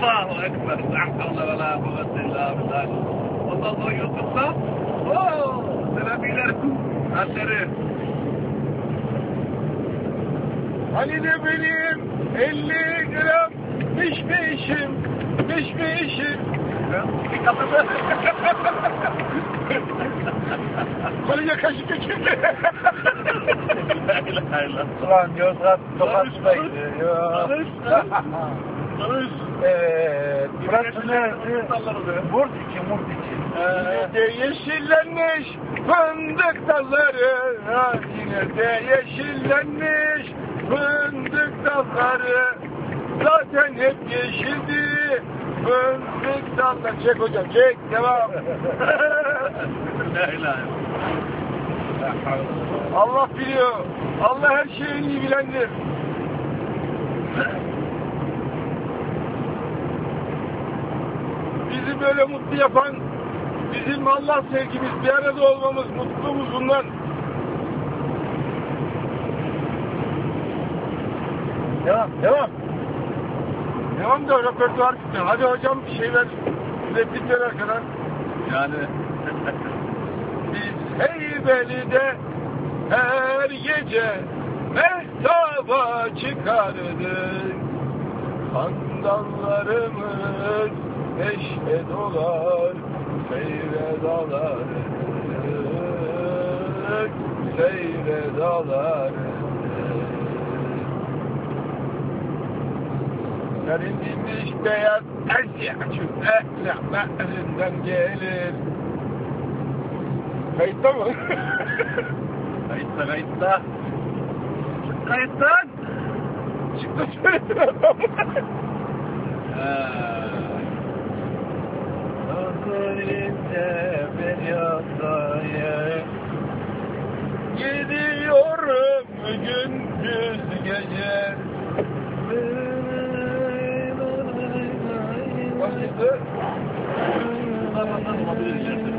Allahu Ekber. La havle ve la kuvvete illa billah. Ondan sonra YouTube'da Selefiler halleri. Hani de benim 50 gram pişmişim. Konuya kaşık geçirdi. Ulan Yozgat Tokat'taydı. Barış. Evet. Burası neresi? Murdiçi. Yine de yeşillenmiş fındık dalları. Yine de yeşillenmiş fındık dalları. Zaten hep yeşildi fındık dalları. Çek hocam çek. Devam. La ilahe. Allah biliyor. Allah her şeyi iyi bilendir. Bizi böyle mutlu yapan bizim Allah sevgimiz, bir arada olmamız, mutluluğumuz bundan. Devam. Devam da röpertuar bitiyor. Hadi hocam bir şey ver. Replik ver arkadan. Yani Biz Heybeli'de her gece mehtaba çıkardık. Sandallarımız neşe dolar, seyre dalardık, seyre dalardık. Serilmiş beyaz ezyacım ehlinden gelir. Kayıtta mı? Kayıtta. Kayıttan. Çıktı söyledin adam. Nazarinde bir yasaya Gidiyorum gündüz gece. Başladı. Nasıl olabilir?